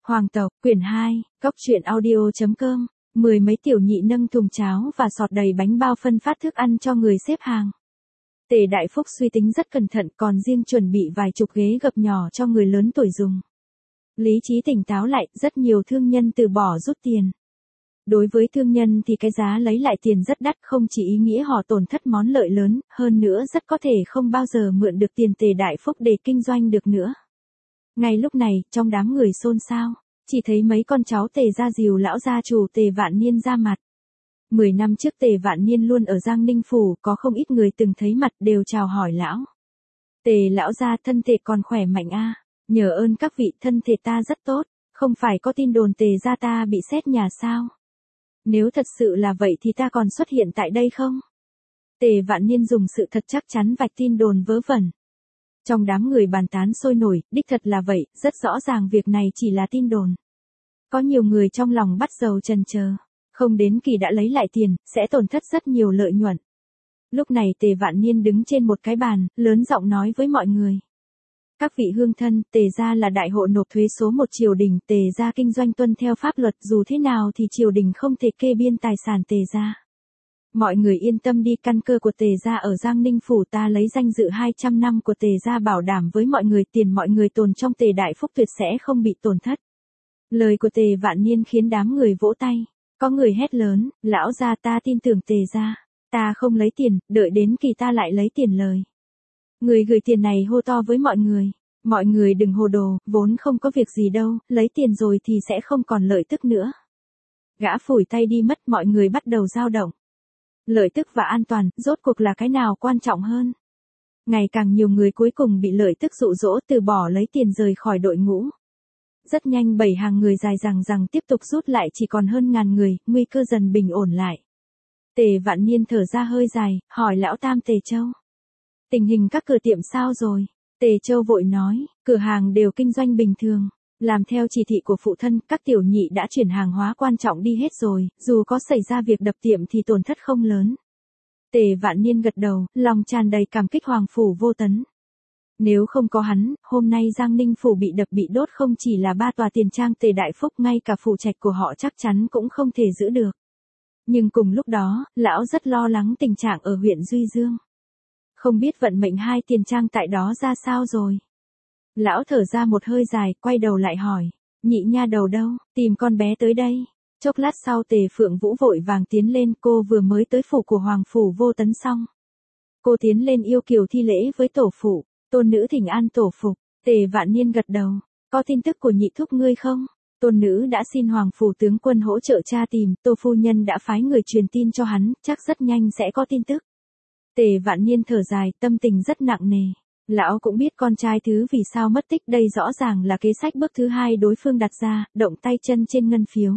Hoàng tộc, quyển 2, Cóc truyện audio.com, mười mấy tiểu nhị nâng thùng cháo và sọt đầy bánh bao phân phát thức ăn cho người xếp hàng. Tề Đại Phúc suy tính rất cẩn thận, còn riêng chuẩn bị vài chục ghế gập nhỏ cho người lớn tuổi dùng. Lý trí tỉnh táo lại, rất nhiều thương nhân từ bỏ rút tiền. Đối với thương nhân thì cái giá lấy lại tiền rất đắt, không chỉ ý nghĩa họ tổn thất món lợi lớn, hơn nữa rất có thể không bao giờ mượn được tiền Tề Đại Phúc để kinh doanh được nữa. Ngay lúc này, trong đám người xôn xao, chỉ thấy mấy con cháu Tề gia dìu lão gia chủ Tề Vạn Niên ra mặt. 10 năm trước Tề Vạn Niên luôn ở Giang Ninh Phủ, có không ít người từng thấy mặt đều chào hỏi lão. Tề lão gia thân thể còn khỏe mạnh a? Nhờ ơn các vị, thân thể ta rất tốt, không phải có tin đồn Tề gia ta bị xét nhà sao? Nếu thật sự là vậy thì ta còn xuất hiện tại đây không? Tề Vạn Niên dùng sự thật chắc chắn vạch tin đồn vớ vẩn. Trong đám người bàn tán sôi nổi, đích thật là vậy, rất rõ ràng việc này chỉ là tin đồn. Có nhiều người trong lòng bắt đầu chần chờ, không đến kỳ đã lấy lại tiền, sẽ tổn thất rất nhiều lợi nhuận. Lúc này Tề Vạn Niên đứng trên một cái bàn, lớn giọng nói với mọi người. Các vị hương thân, Tề gia là đại hộ nộp thuế số 1 triều đình, Tề gia kinh doanh tuân theo pháp luật, dù thế nào thì triều đình không thể kê biên tài sản Tề gia. Mọi người yên tâm đi, căn cơ của Tề gia ở Giang Ninh Phủ, ta lấy danh dự 200 năm của Tề gia bảo đảm với mọi người, tiền mọi người tồn trong Tề Đại Phúc tuyệt sẽ không bị tổn thất. Lời của Tề Vạn Niên khiến đám người vỗ tay. Có người hét lớn, lão gia ta tin tưởng Tề gia, ta không lấy tiền, đợi đến kỳ ta lại lấy tiền lời. Người gửi tiền này hô to với mọi người đừng hồ đồ, vốn không có việc gì đâu, lấy tiền rồi thì sẽ không còn lợi tức nữa. Gã phủi tay đi mất, mọi người bắt đầu dao động. Lợi tức và an toàn, rốt cuộc là cái nào quan trọng hơn? Ngày càng nhiều người cuối cùng bị lợi tức dụ dỗ từ bỏ lấy tiền rời khỏi đội ngũ. Rất nhanh 7 hàng người dài dằng tiếp tục rút lại, chỉ còn hơn 1000 người, nguy cơ dần bình ổn lại. Tề Vạn Niên thở ra hơi dài, hỏi lão tam Tề Châu. Tình hình các cửa tiệm sao rồi? Tề Châu vội nói, cửa hàng đều kinh doanh bình thường. Làm theo chỉ thị của phụ thân, các tiểu nhị đã chuyển hàng hóa quan trọng đi hết rồi, dù có xảy ra việc đập tiệm thì tổn thất không lớn. Tề Vạn Niên gật đầu, lòng tràn đầy cảm kích Hoàng Phủ Vô Tấn. Nếu không có hắn, hôm nay Giang Ninh Phủ bị đập bị đốt không chỉ là 3 tòa tiền trang Tề Đại Phúc, ngay cả phủ trạch của họ chắc chắn cũng không thể giữ được. Nhưng cùng lúc đó, lão rất lo lắng tình trạng ở huyện Duy Dương. Không biết vận mệnh 2 tiền trang tại đó ra sao rồi. Lão thở ra một hơi dài, quay đầu lại hỏi, nhị nha đầu đâu, tìm con bé tới đây. Chốc lát sau Tề Phượng Vũ vội vàng tiến lên, cô vừa mới tới phủ của Hoàng Phủ Vô Tấn xong. Cô tiến lên yêu kiều thi lễ với tổ phụ, tôn nữ thỉnh an tổ phụ. Tề Vạn Niên gật đầu, có tin tức của nhị thúc ngươi không? Tôn nữ đã xin Hoàng Phủ tướng quân hỗ trợ tra tìm, Tô phu nhân đã phái người truyền tin cho hắn, chắc rất nhanh sẽ có tin tức. Tề Vạn Niên thở dài, tâm tình rất nặng nề. Lão cũng biết con trai thứ vì sao mất tích, đây rõ ràng là kế sách bước thứ 2 đối phương đặt ra, động tay chân trên ngân phiếu.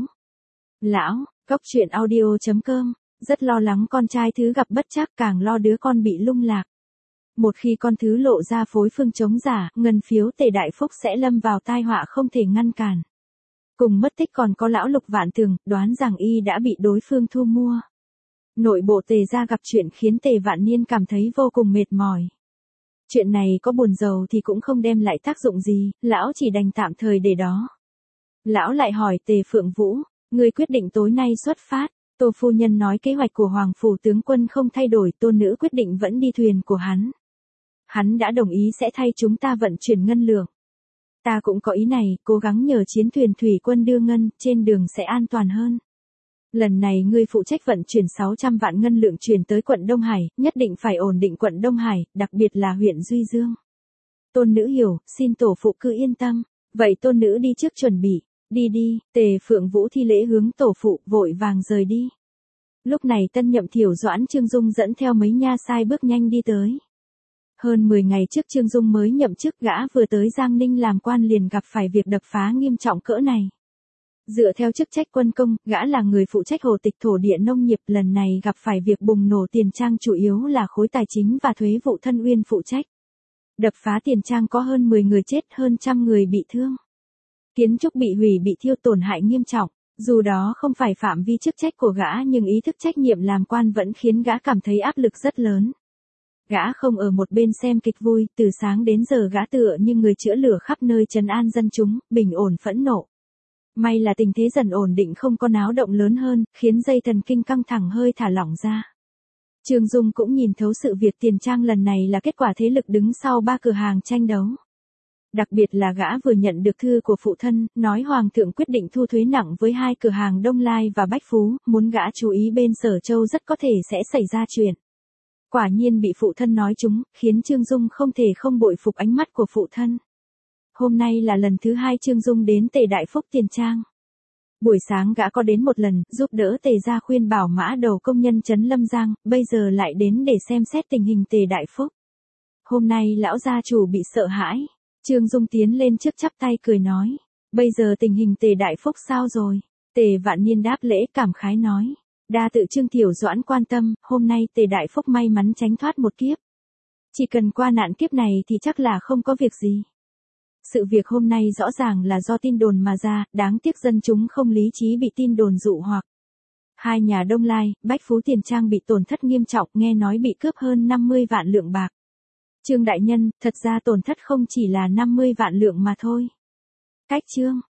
Lão, Cóc truyện audio.com, rất lo lắng con trai thứ gặp bất trắc, càng lo đứa con bị lung lạc. Một khi con thứ lộ ra phối phương chống giả, ngân phiếu Tề Đại Phúc sẽ lâm vào tai họa không thể ngăn cản. Cùng mất tích còn có lão Lục Vạn Tường, đoán rằng y đã bị đối phương thu mua. Nội bộ Tề gia gặp chuyện khiến Tề Vạn Niên cảm thấy vô cùng mệt mỏi. Chuyện này có buồn giàu thì cũng không đem lại tác dụng gì, lão chỉ đành tạm thời để đó. Lão lại hỏi Tề Phượng Vũ, ngươi quyết định tối nay xuất phát. Tô phu nhân nói kế hoạch của Hoàng Phủ tướng quân không thay đổi, tôn nữ quyết định vẫn đi thuyền của hắn. Hắn đã đồng ý sẽ thay chúng ta vận chuyển ngân lượng. Ta cũng có ý này, cố gắng nhờ chiến thuyền thủy quân đưa ngân, trên đường sẽ an toàn hơn. Lần này ngươi phụ trách vận chuyển 600 vạn ngân lượng chuyển tới quận Đông Hải, nhất định phải ổn định quận Đông Hải, đặc biệt là huyện Duy Dương. Tôn nữ hiểu, xin tổ phụ cứ yên tâm. Vậy tôn nữ đi trước chuẩn bị. Đi đi, Tề Phượng Vũ thi lễ hướng tổ phụ, vội vàng rời đi. Lúc này tân nhậm Thiểu Doãn Trương Dung dẫn theo mấy nha sai bước nhanh đi tới. Hơn 10 ngày trước Trương Dung mới nhậm chức, gã vừa tới Giang Ninh làm quan liền gặp phải việc đập phá nghiêm trọng cỡ này. Dựa theo chức trách quân công, gã là người phụ trách hồ tịch thổ địa nông nghiệp, lần này gặp phải việc bùng nổ tiền trang, chủ yếu là khối tài chính và thuế vụ Thân Uyên phụ trách. Đập phá tiền trang có hơn 10 người chết, hơn 100 người bị thương. Kiến trúc bị hủy, bị thiêu, tổn hại nghiêm trọng. Dù đó không phải phạm vi chức trách của gã nhưng ý thức trách nhiệm làm quan vẫn khiến gã cảm thấy áp lực rất lớn. Gã không ở một bên xem kịch vui, từ sáng đến giờ gã tựa như người chữa lửa khắp nơi trấn an dân chúng, bình ổn phẫn nộ. May là tình thế dần ổn định, không có náo động lớn hơn, khiến dây thần kinh căng thẳng hơi thả lỏng ra. Trương Dung cũng nhìn thấu sự việc tiền trang lần này là kết quả thế lực đứng sau 3 cửa hàng tranh đấu. Đặc biệt là gã vừa nhận được thư của phụ thân, nói Hoàng thượng quyết định thu thuế nặng với 2 cửa hàng Đông Lai và Bách Phú, muốn gã chú ý bên Sở Châu rất có thể sẽ xảy ra chuyện. Quả nhiên bị phụ thân nói trúng, khiến Trương Dung không thể không bội phục ánh mắt của phụ thân. Hôm nay là lần thứ 2 Trương Dung đến Tề Đại Phúc tiền trang. Buổi sáng gã có đến một lần, giúp đỡ Tề gia khuyên bảo mã đầu công nhân trấn Lâm Giang, bây giờ lại đến để xem xét tình hình Tề Đại Phúc. Hôm nay lão gia chủ bị sợ hãi. Trương Dung tiến lên trước chắp tay cười nói. Bây giờ tình hình Tề Đại Phúc sao rồi? Tề Vạn Niên đáp lễ cảm khái nói. Đa tự Trương Tiểu Doãn quan tâm, hôm nay Tề Đại Phúc may mắn tránh thoát một kiếp. Chỉ cần qua nạn kiếp này thì chắc là không có việc gì. Sự việc hôm nay rõ ràng là do tin đồn mà ra, đáng tiếc dân chúng không lý trí bị tin đồn dụ hoặc. 2 nhà Đông Lai, Bách Phú tiền trang bị tổn thất nghiêm trọng, nghe nói bị cướp hơn 50 vạn lượng bạc. Trương đại nhân, thật ra tổn thất không chỉ là 50 vạn lượng mà thôi. Cách Trương